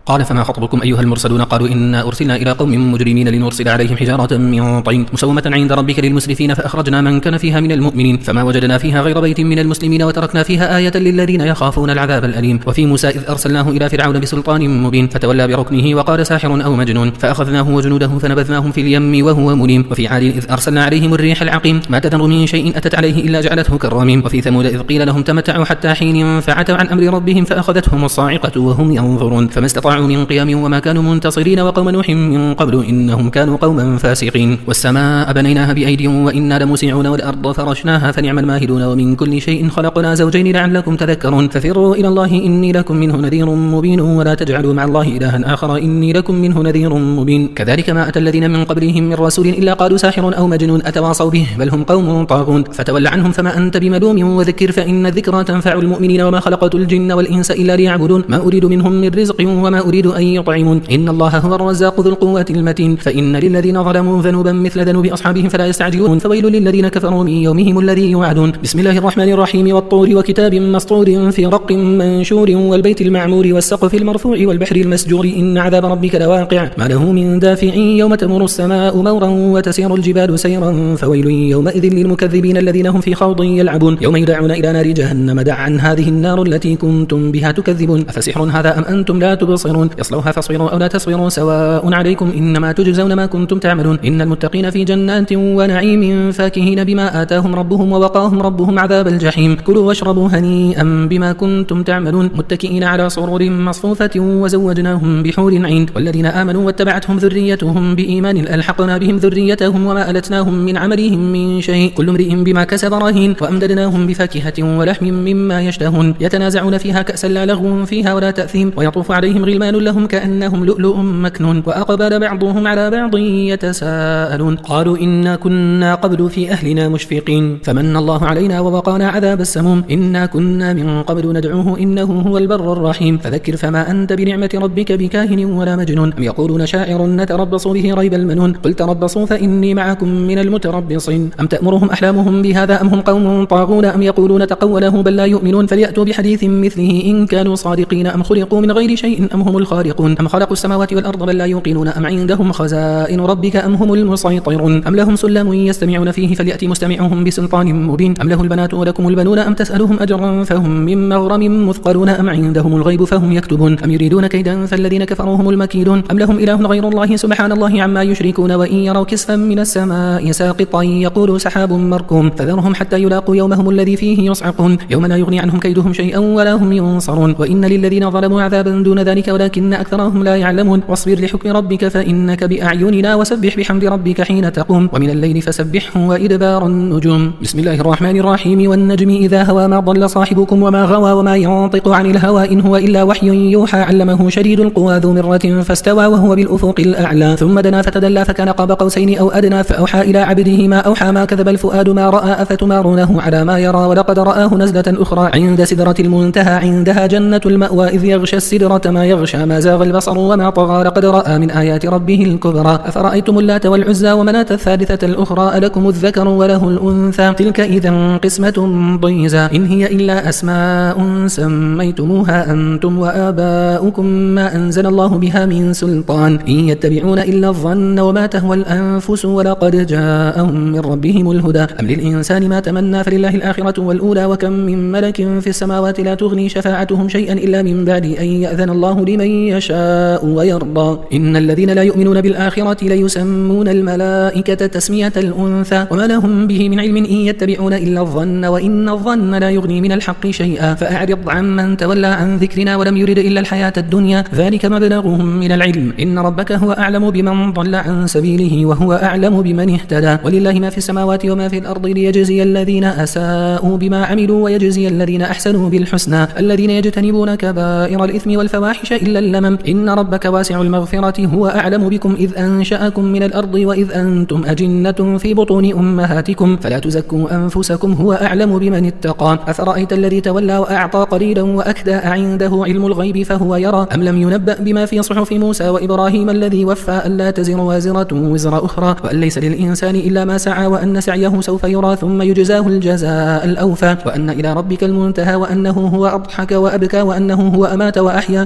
قال فما خطبكم أيها المرسلون قالوا إنا أرسلنا إلى قوم مجرمين لنرسل عليهم حجارة من طين مسومة عند ربك للمسرفين فأخرجنا من كان فيها من المؤمنين فما وجدنا فيها غير بيت من المسلمين وتركنا فيها آية للذين يخافون العذاب الأليم. وفي موسى إذ أرسلناه إلى فرعون بسلطان مبين فتولى بركنه وقال ساحر أو مجنون فأخذناه وجنوده فنبذناهم في اليم وهو مليم. وفي عاد إذ أرسلنا عليهم الريح العقيم ما تذر من شيء أتت عليه إلا جعلته كالرميم. وفي ثمود إذ قيل لهم تمتعوا حتى حين فعتوا عن أمر ربهم فأخذتهم الصاعقة وهم ينظرون فما استطاعوا من قيام وما كانوا منتصرين. وقوم نوح من قبل إنهم كانوا قوما فاسقين. والسماء بنيناها بأيد وإنا لموسعون والأرض فرشناها فنعم الماهدون. ومن كل شيء خلقنا زوجين لعلكم تذكرون. ففروا إلى الله إني لكم منه نذير مبين ولا تجعلوا مع الله إلها آخر إني لكم منه نذير مبين. كذلك ما أتى الذين من قبلهم من رسول إلا قالوا ساحر أو مجنون أتواصوا به بل هم قوم طاغون. فتول عنهم فما أنت بملوم وذكر فإن الذكرى تنفع المؤمنين. وما خلقت الجن والإنس إلا ليعبدون ما أريد منهم من رزق وما أريد أن يطعمون إن الله هو الرزاق ذو القوة المتين. فإن للذين ظلموا ذنوبا مثل ذنوب أصحابهم فلا يستعجلون فويل للذين كفروا من يومهم الذي يوعدون. بسم الله الرحمن الرحيم والطور وكتاب مسطور في رق منشور والبيت المعمور والسقف المرفوع والبحر المسجور إن عذاب ربك لواقع ما له من دافع يوم تمر السماء مورا وتسير الجبال سيرا فويل يومئذ للمكذبين الذين هم في خوض يلعبون يوم يدعون إلى نار جهنم دعا هذه النار التي كنتم بها تكذبون أفسحر هذا أم أنتم لا تبصرون يصلوها فاصبروا أو لا تصبروا سواء عليكم إنما تجزون ما كنتم تعملون إن المتقين في جنات ونعيم فاكهين بما آتاهم ربهم ووقاهم ربهم عذاب الجحيم كلوا واشربوا هنيئا بما كنتم تعملون متكئين على سرور مصفوفة وزوجناهم بحور عين والذين آمنوا واتبعتهم ذريتهم بإيمان ألحقنا بهم ذريتهم وما ألتناهم من عملهم من شيء كل امرئ بما كسب رهين وأمددناهم بفاكهة ولحم مما يشتهون يتنازعون فيها كأسا لا لغو فيها ولا تأثيم ويطوف عليهم غلمان لهم كأنهم لؤلؤ مكنون وأقبل بعضهم على بعض يتساءلون قالوا إنا كنا قبل في أهلنا مشفقين فمن الله علينا ووقانا عذاب السموم إنا كنا من قبل ندعوه إنه هو البر الرحيم فذكر فما أنت بنعمة ربك بكاهن ولا مجنون أم يقولون شاعر نتربص به ريب المنون قل تربصوا فإني معكم من المتربصين أم تأمرهم أحلامهم بهذا أم هم قوم طاغون أم يقولون تقوله بل لا يؤمنون فليأتوا بحديث مثله إن كانوا صادقين أم خلقوا من غير شيء أم هم الخالقون أم خلقوا السماوات والأرض بل لا يوقنون أم عندهم خزائن ربك أم هم المسيطرون أم لهم سلم يستمعون فيه فليأتي مستمعهم بسلطان مبين أم له البنات ولكم البنون أم تسألهم أجرا فهم من مغرم مثقلون أم عندهم الغيب فهم يكتبون أم يريدون كيدا فالذين كفروا هم المكيدون أم لهم إله غير الله سبحان الله عما يشركون وإن يروا كسفا من السماء ساقطا يقولوا سحاب مركوم فذرهم حتى يلاقوا يومهم الذي فيه يصعقون يوم لا يغني عنهم كيدهم شيئا ولا هم ينصرون وإن للذين ظلموا عذابا دون ذلك ولكن أكثرهم لا يعلمون واصبر لحكم ربك فإنك بأعيننا وسبح بحمد ربك حين تقوم ومن الليل فسبحه وإدبار النجوم بسم الله الرحمن الرحيم والنجم إذا هوى ما ضل صاحبكم وما غوى وما ينطق عن الهوى إن هو إلا وحي يوحى علمه شديد القوى ذو مرة فاستوى وهو بالأفق الأعلى ثم دنا فتدلى فكان قاب قوسين أو أدنى فأوحى إلى عبده ما أوحى ما كذب الفؤاد ما رأى أفتمارونه على ما يرى ولقد رآه نزلة أخرى عند سدرة المنتهى عندها جنة المأوى إذ يغشى السدرة ما يغشى ما زاغ البصر وما طغى لقد رأى من آيات ربه الكبرى أفرأيتم اللات والعزى ومناة الثالثة الأخرى ألكم الذكر وله الأنثى تلك إذا قسمة ضيزى إن هي إلا أسماء سميتموها أنتم وآباؤكم ما أنزل الله بها من سلطان إن يتبعون إلا الظن وما تهوى الأنفس ولقد جاءهم من ربهم الهدى أم للإنسان ما تمنى فلله الآخرة والأولى وكم من ملك في السماوات لا تغني شفاعتهم شيئا إلا من بعد أن يأذن الله لمن يشاء ويرضى إن الذين لا يؤمنون بالآخرة ليسمون الملائكة تسمية الأنثى وما لهم به من علم إن يتبعون إلا الظن وإن الظن لا يغني من الحق شيئا فأعرض عمن تولى عن ذكرنا ولم يرد إلا الحياة الدنيا ذلك مبلغهم من العلم إن ربك هو أعلم بمن ضل عن سبيله وهو أعلم بمن اهتدى ولله ما في السماوات وما في الأرض ليجزي الذين أساءوا بما عملوا ويجزي الذين أحسنوا بالحسنى الذين يجتنبون كبائر الإثم والفواحش إلا اللمم إن ربك واسع المغفرة هو أعلم بكم إذ أنشأكم من الأرض وإذ أنتم أجنة في بطون أمهاتكم فلا تزكوا أنفسكم هو أعلم بمن اتقى أفرأيت الذي تولى وأعطى قليلا وأكدى عنده علم الغيب فهو يرى أم لم ينبأ بما في صحف موسى وإبراهيم الذي وفى ألا تزر وازرة وزر أخرى وأن ليس للإنسان إلا ما سعى وأن سعيه سوف يرى ثم يجزاه الجزاء الأوفى وأن إلى ربك المنتهى وأنه هو أضحك وأبكى وأنه هو أمات وأحيا وأنه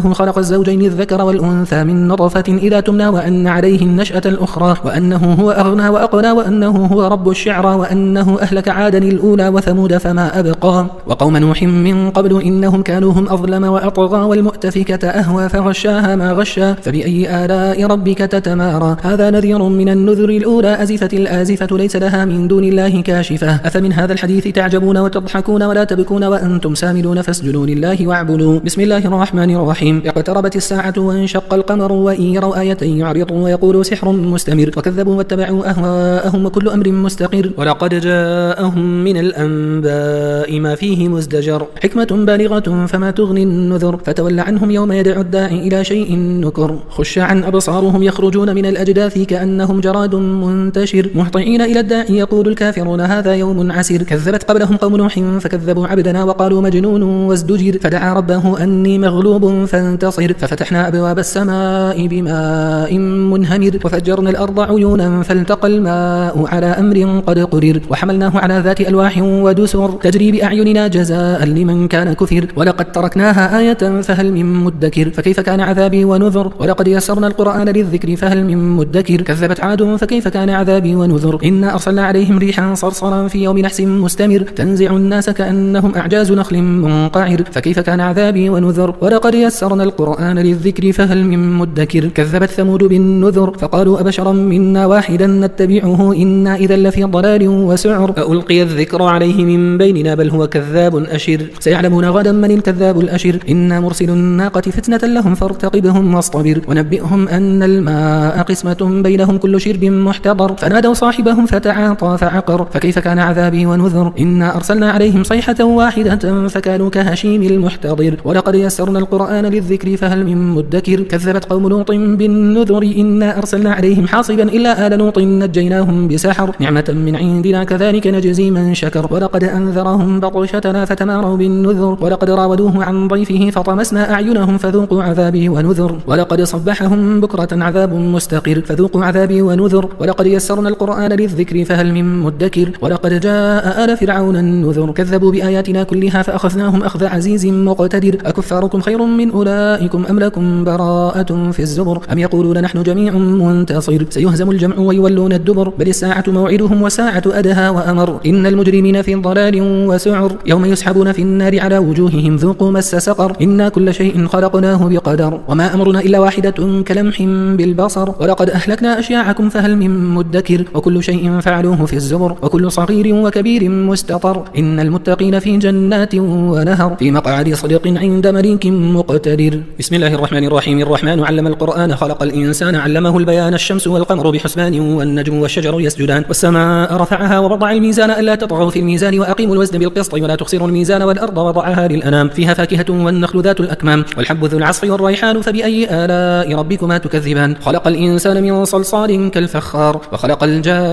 أنه خلق الزوجين الذكر والأنثى من نطفة إذا تمنى وأن عليه النشأة الأخرى وأنه هو أغنى وأقنى وأنه هو رب الشعرى وأنه أهلك عادا الأولى وثمود فما أبقى وقوم نوح من قبل إنهم كانوا هم أظلم وأطغى والمؤتفكة أهوى فغشاها ما غشا فبأي آلاء ربك تتمارى هذا نذير من النذر الأولى أزفت الآزفة ليس لها من دون الله كاشفة أفمن هذا الحديث تعجبون وتضحكون ولا تبكون وأنتم سامدون فاسجدوا لله واعبدوا بسم الله الرحمن الرحيم اقتربت الساعة وانشق القمر وإن يروا آية يعرضوا ويقولوا سحر مستمر وكذبوا واتبعوا أهواءهم وكل أمر مستقر ولقد جاءهم من الأنباء ما فيه مزدجر حكمة بالغة فما تغني النذر فتول عنهم يوم يدعو الداعي إلى شيء نكر خش عن أبصارهم يخرجون من الأجداث كأنهم جراد منتشر مهطعين إلى الداعي يقول الكافرون هذا يوم عسير كذبت قبلهم قوم نوح فكذبوا عبدنا وقالوا مجنون وازدجر فدعا ربه أني مغلوب فانتصر ففتحنا أبواب السماء بماء منهمر وفجرنا الأرض عيونا فالتقى الماء على أمر قد قدر وحملناه على ذات ألواح ودسر تجري بأعيننا جزاء لمن كان كفر ولقد تركناها آية فهل من مدكر فكيف كان عذابي ونذر ولقد يسرنا القرآن للذكر فهل من مدكر كذبت عاد فكيف كان عذابي ونذر إنا أرسلنا عليهم ريحا صرصرا في يوم نحس مستمر تنزع الناس كأنهم أعجاز نخل منقعر فكيف كان عذابي ونذر ولقد يسرنا القرآن للذكر فهل من مدكر كذبت ثمود بالنذر فقالوا أبشرا منا واحدا نتبعه إنا إذا لفي ضلال وسعر ألقي الذكر عليه من بيننا بل هو كذاب أشر سيعلمون غدا من الكذاب الأشر إنا مرسل الناقة فتنة لهم فارتقبهم واصطبر ونبئهم أن الماء قسمة بينهم كل شرب محتضر فنادوا صاحبهم فتعاطى فعقر فكيف كان عذابي ونذر إنا أرسلنا عليهم صيحة واحدة فكانوا كهشيم المحتضر ولقد يسرنا القرآن للذكر فهل من مدكر كذبت قوم لوط بالنذر إنا أرسلنا عليهم حاصبا إلا آل لوط نجيناهم بسحر نعمة من عندنا كذلك نجزي من شكر ولقد أنذرهم بطشتنا فتماروا بالنذر ولقد راودوه عن ضيفه فطمسنا أعينهم فذوقوا عذابي ونذر ولقد صبحهم بكرة عذاب مستقر فذوقوا عذابي ونذر ولقد يسرنا القرآن للذكر فهل من مدكر ولقد جاء آل فرعون النذر كذبوا بآياتنا كلها فأخذناهم أخذ عزيز مقتدر أكفاركم خير من أولئكم أم لكم براءة في الزبر أم يقولون نحن جميع منتصر سيهزم الجمع ويولون الدبر بل الساعة موعدهم وساعة أدهى وأمر إن المجرمين في ضلال وسعر يوم يسحبون في النار على وجوههم ذوقوا مس سقر إنا كل شيء خلقناه بقدر وما أمرنا إلا واحدة كلمح بالبصر ولقد أهلكنا أشياعكم فهل من مدكر وكل شيء فعلوه في الزبر وكل صغير وكبير مستطر إن المتقين في جنات ونهر في مقعد صدق عند مليك مقتدر بسم الله الرحمن الرحيم الرحمن علم القرآن خلق الإنسان علمه البيان الشمس والقمر بحسبان والنجم والشجر يسجدان والسماء رفعها ووضع الميزان ألا تطغوا في الميزان وأقيموا الوزن بالقسط ولا تخسروا الميزان والأرض وضعها للأنام فيها فاكهة والنخل ذات الأكمام والحب ذو العصف والريحان فبأي آلاء ربكما تكذبان خلق الإنسان من صلصال كالفخار وخلق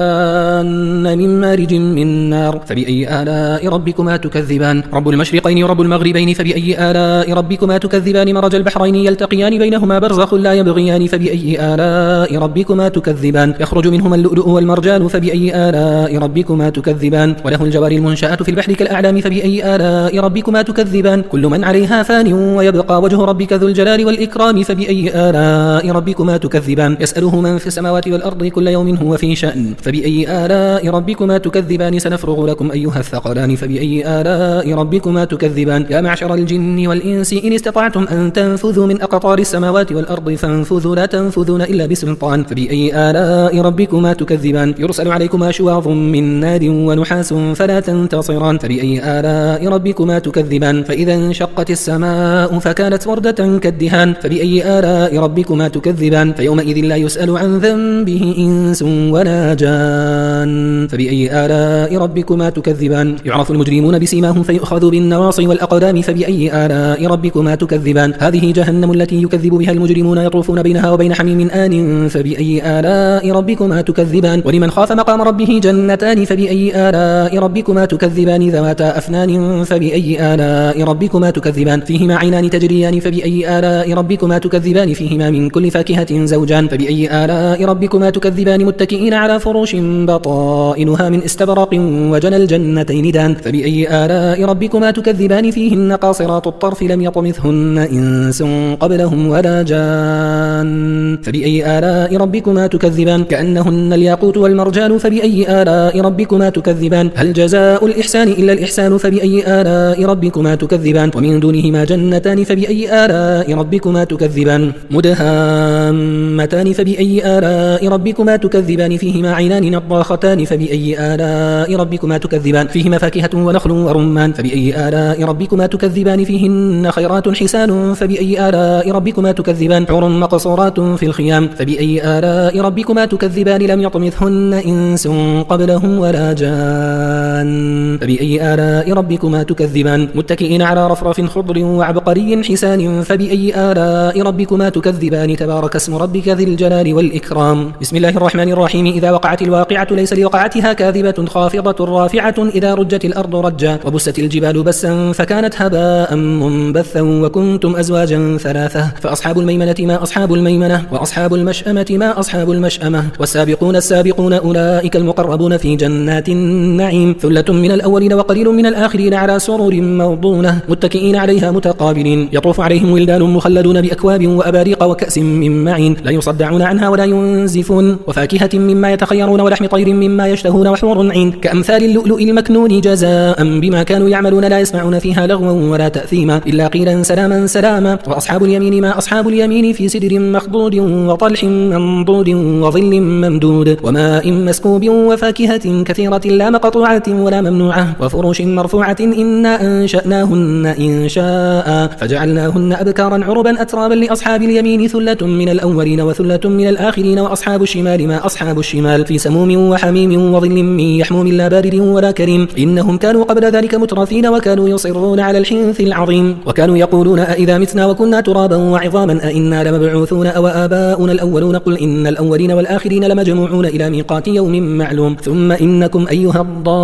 الجان من مارج من نار فبأي آلاء ربكما تكذبان رب المشرقين ورب المغربين فبأي آلاء ربكما تكذبان مرج البحرين يلتقيان بينهما برزخ لا يبغيان فبأي آلاء ربكما تكذبان يخرج منهما اللؤلؤ والمرجان فبأي آلاء ربكما تكذبان وله الجوار المنشآت في البحر كالأعلام فبأي آلاء ربكما تكذبان كل من عليها فان ويبقى وجه ربك ذو الجلال والإكرام فبأي آلاء ربكما تكذبان يسأله من في السماوات والأرض كل يوم هو في شأن فبأي آلاء ربكما تكذبان سنفرغ لكم أيها الثقلان فبأي آلاء ربكما تكذبان يا معشر الجن والإنس إن استطعتم أن تنفذوا من أقطار السماوات والأرض فانفذوا لا تنفذون إلا بسلطان فبأي آلاء ربكما تكذبان يرسل عليكما شواظ من نار ونحاس فلا تنتصران فبأي آلاء ربكما تكذبان فإذا انشقت السماء فكانت وردة كالدهان فبأي آلاء ربكما تكذبان فيومئذ لا يسأل عن ذنبه إنس ولا جان فبأي آلاء ربكما تكذبان يعرف المجرمون بسيماهم فيؤخذوا بالنواصي والأقدام فبأي آلاء ربكما تكذبان هذه جهنم التي يكذب بها المجرمون يطوفون بينها وبين حميم آن فبأي آلاء ربكما تكذبان ولمن خاف مقام ربه جنتان فبأي آلاء ربكما تكذبان ذواتا أفنان فبأي آلاء ربكما تكذبان فيهما عينان تجريان فبأي آلاء ربكما تكذبان فيهما من كل فاكهة زوجان فبأي آلاء ربكما تكذبان متكئين على فروش بطائنها من استبرق وجنى الجنتين دان فبأي آلاء ربكما تكذبان فيهن قاصرات الطرف لم يطمثهن إنس قبلهم ولا جان فبأي آلاء ربكما تكذبان كأنهن الياقوت والمرجان فبأي آلاء ربكما تكذبان هل جزاء الإحسان إلا الإحسان فبأي آلاء ربكما تكذبان ومن دونهما جنتان فبأي آلاء ربكما تكذبان مدهامتان فبأي آلاء ربكما تكذبان فيهما عينان نضاختان فبأي آلاء ربكما تكذبان فيهما فاكهة ونخل ورمان فبأي آلاء ربكما تكذبان فيهن خيرات حسان فبأي آلاء ربكما تكذبان حور مقصورات في الخيام فبأي آلاء ربكما تكذبان لم يطمثهن إنس قبلهم ولا جان فبأي آلاء ربكما تكذبان متكئين على رفرف خضر وعبقري حسان فبأي آلاء ربكما تكذبان تبارك اسم ربك ذي الجلال والإكرام بسم الله الرحمن الرحيم إذا وقعت الواقعة ليس لوقعتها كاذبة خافضة رافعة إذا رجت الأرض رجا وبست الجبال بسا فكانت هباء منبثا وكنتم أزواجا ثلاثة فأصحاب الميمنة ما أصحاب الميمنة وأصحاب المشأمة ما أصحاب المشأمة والسابقون السابقون أولئك المقربون في جنات النعيم ثلة من الأولين وقليل من الآخرين على سرر موضونة متكئين عليها متقابلين يطوف عليهم ولدان مخلدون بأكواب وأباريق وكأس من معين لا يصدعون عنها ولا ينزفون وفاكهة مما يتخيرون ولحم طير مما يشتهون وحور عين كأمثال اللؤلؤ المكنون جزاء بما كانوا يعملون لا يسمعون فيها لغوا ولا تأثيما إلا قيلا سلاما سلاما وأصحاب اليمين ما أصحاب اليمين في سدر مخضود وطلح منضود وظل ممدود وماء مسكوب وفاكهة كثيرة لا مقطوعة ولا ممنوعة وفرش مرفوعة إنا أنشأناهن إنشاء فجعلناهن أبكارا عربا أترابا لأصحاب اليمين ثلة من الأولين وثلة من الآخرين وأصحاب الشمال ما أصحاب الشمال في سموم وحميم وظل من يحموم لا بارد ولا كريم إنهم كانوا قبل ذلك مترفين وكانوا يصرون على الحنث العظيم وكانوا يقولون أئذا متنا وكنا ترابا وعظاما أئنا لمبعوثون أو آباؤنا الأولون قل إن الأولين والآخرين لمجموعون إلى ميقات يوم معلوم ثم إنكم أيها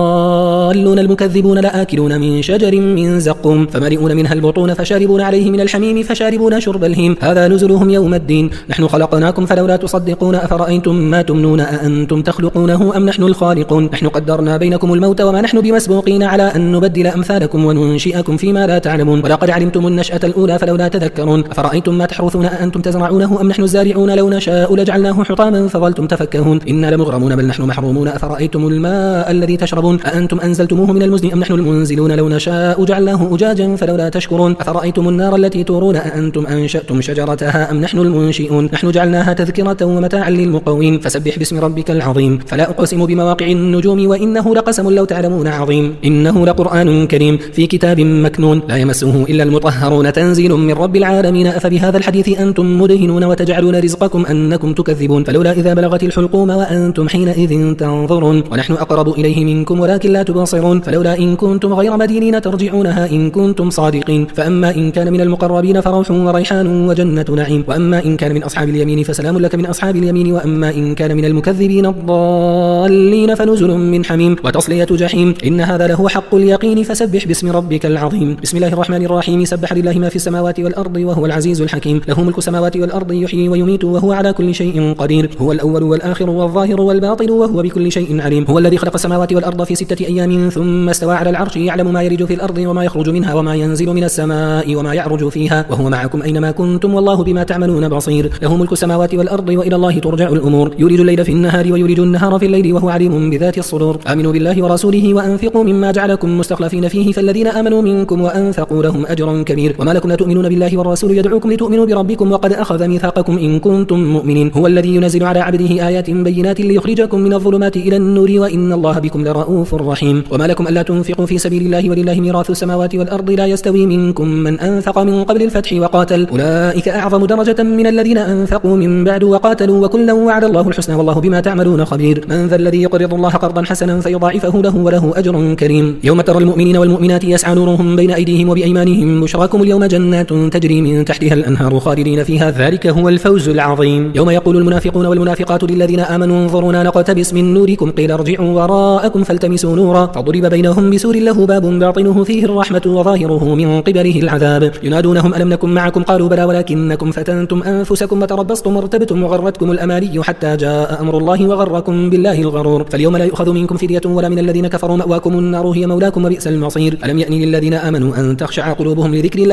الضالون المكذبون لآكلون من شجر من زقوم فملئون منها البطون فشاربون عليه من الحميم فشاربون شرب الهيم هذا نزلهم يوم الدين نحن خلقناكم فلولا تصدقون أفرأيتم ما تمنون أأنتم تخلقونه أم نحن الخالقون نحن قدرنا بينكم الموت وما نحن بمسبوقين على أن نبدل أمثالكم وننشئكم فيما لا تعلمون ولقد علمتم النشأة الأولى فلولا تذكرون أفرأيتم ما تحرثون أأنتم تزرعونه أم نحن الزارعون لو نشاء لجعلناه حطاما فظلتم تفكهون إنا لمغرمون بل نحن محرومون أفرأيتم الماء الذي تشربون أأنتم أنزلتموه من المزن أم نحن المنزلون لو نشاء جعلناه أجاجا فلولا تشكرون أفرأيتم النار التي تورون أأنتم أنشأتم شجرتها أم نحن المنشئون نحن جعلناها تذكرة ومتاعا للمقوين فسبح باسم ربك العظيم فلا أقسم بمواقع النجوم وإنه لقسم لو تعلمون عظيم إنه لقرآن كريم في كتاب مكنون لا يمسه إلا المطهرون تنزيل من رب العالمين أفبهذا الحديث أنتم مدهنون وتجعلون رزقكم أنكم تكذبون فلولا إذا بلغت الحلقوم وأنتم حينئذ تنظرون ونحن أقرب إليه منكم ولكن لا تبصرون فلولا إن كنتم غير مدينين ترجعونها إن كنتم صادقين فأما إن كان من المقربين فروح وريحان وجنة نعيم وأما إن كان من أصحاب اليمين فسلام لك من أصحاب اليمين وأما إن كان من المكذبين الضالين فنزل من حميم وتصلية جحيم إن هذا له حق اليقين فسبح باسم ربك العظيم بسم الله الرحمن الرحيم سبح لله ما في السماوات والأرض وهو العزيز الحكيم له ملك السماوات والأرض يحيي ويميت وهو على كل شيء قدير هو الأول والآخر والظاهر والباطن وهو بكل شيء عليم هو الذي خلق السماوات والأرض في 6 أيام ثم استوى على العرش يعلم ما يلج في الأرض وما يخرج منها وما ينزل من السماء وما يعرج فيها وهو معكم أينما كنتم والله بما تعملون بصير له ملك السماوات والأرض وإلى الله ترجع الأمور يولج الليل في النهار ويولج النهار في الليل وهو عليم بذات الصدور آمنوا بالله ورسوله وأنفقوا مما جعلكم مستخلفين فيه فالذين آمنوا منكم وأنفقوا لهم أجر كبير وما لكم لا تؤمنون بالله والرسول يدعوكم لتؤمنوا بربكم وقد أخذ ميثاقكم إن كنتم مؤمنين هو الذي ينزل على عبده آيات بينات ليخرجكم من الظلمات إلى النور وإن الله بكم لرؤوف رحيم وما لكم ألا تنفقوا في سبيل الله ولله ميراث السماوات والأرض لا يستوي منكم من أنفق من قبل الفتح وقاتل أولئك أعظم درجة من الذين أنفقوا من بعد وقاتلوا وكلا وعد الله الحسنى والله بما تعملون خبير من ذا الذي يقرض الله قرضا حسنا فيضاعفه له وله أجر كريم يوم ترى المؤمنين والمؤمنات يسعى نورهم بين أيديهم وبأيمانهم بشراكم اليوم جنات تجري من تحتها الأنهار خالدين فيها ذلك هو الفوز العظيم يوم يقول المنافقون والمنافقات للذين آمنوا انظرونا نقتبس من نوركم قيل ارجعوا وراءكم فالتمسوا نورا فضرب بينهم بسور له باب باطنه فيه الرحمة وظاهره من قبله العذاب ينادونهم ألم نكن معكم قالوا بلى ولكنكم فتنتم أنفسكم وتربصتم وارتبتم وغرتكم الأماني حتى جاء أمر الله وغركم بالله الغرور فاليوم لا يؤخذ منكم فدية ولا من الذين كفروا مأواكم النار هي مولاكم وبئس المصير ألم يأن للذين آمنوا أن تخشع قلوبهم لذكر الله وما نزل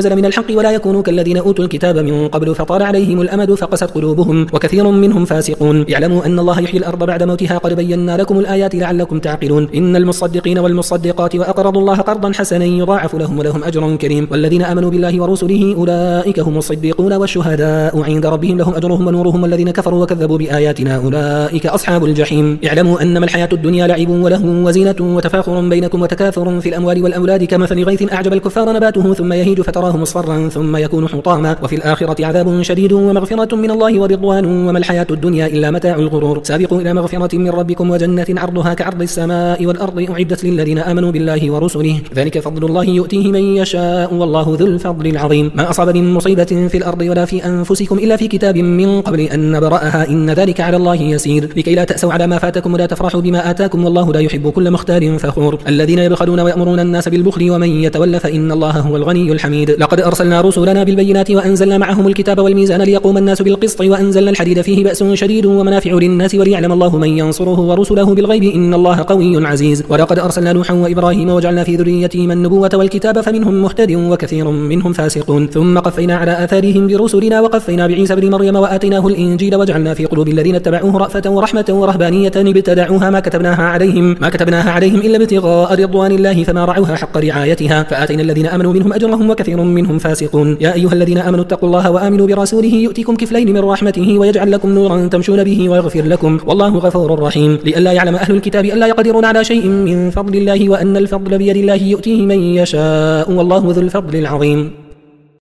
نزل من الحق ولا يكونوا كالذين أوتوا الكتاب من قبل فطال عليهم الأمد فقست قلوبهم وكثير منهم فاسقون. اعلموا أن الله يحيي الأرض بعد موتها قد بينا لكم الآيات لعلكم تعقلون. إن المصدقين والمصدقات وأقرضوا الله قرضا حسنا يضاعف لهم ولهم أجر كريم. والذين آمنوا بالله ورسله أولئك هم الصديقون والشهداء عند ربهم لهم أجرهم ونورهم. والذين كفروا وكذبوا بآياتنا أولئك أصحاب الجحيم. اعلموا أنما الحياة الدنيا لعب ولهو وزينة وتفاخر بينكم وتكاثر في الأموال والأولاد كمثل غيث أعجب الكفار نباته ثم يهيج فتراه مصفرا ثم يكون حطاما وفي الآخرة عذاب شديد ومغفرة من الله ورضوان وما الحياة الدنيا إلا متاع الغرور. سابقوا إلى مغفرة من ربكم وجنة عرضها كعرض السماء والأرض أعدت للذين آمنوا بالله ورسله ذلك فضل الله يؤتيه من يشاء والله ذو الفضل العظيم. ما أصاب من مصيبة في الأرض ولا في أنفسكم إلا في كتاب من قبل أن نبرأها إن ذلك على الله يسير لكي لا تأسوا على ما فاتكم ولا تفرحوا بما آتاكم والله لا يحب كل مختال فخور. الذين يبخلون ويأمرون الناس بالبخل ومن يتول فإن الله هو الغني الحميد. لقد أرسلنا رسلنا بالبينات وأنزلنا معهم الكتاب والميزان ليقوم الناس بالقسط وأنزلنا الحديد فيه بأس شديد ومنافع للناس وليعلم الله من ينصره ورسله بالغيب إن الله قوي عزيز. ولقد أرسلنا نوحا وإبراهيم وجعلنا في ذريتهما النبوة والكتاب فمنهم مهتد وكثير منهم فاسقون. ثم قفينا على آثارهم برسلنا وقفينا بعيسى ابن مريم وآتيناه الإنجيل وجعلنا في قلوب الذين اتبعوه رأفة ورحمة ورهبانية ابتدعوها ما كتبناها عليهم إلا ابتغاء رضوان الله فما رعوها حق رعايتها فآتينا الذين آمنوا منهم أجرهم وكثير منهم فاسقون. يا أيها الذين آمنوا اتقوا الله وآمنوا برسوله يؤتكم كفلين من رحمته ويجعل لكم نورا تمشون به ويغفر لكم والله غفور رحيم. لئلا يعلم أهل الكتاب ألا يقدرون على شيء من فضل الله وأن الفضل بيد الله يؤتيه من يشاء والله ذو الفضل العظيم.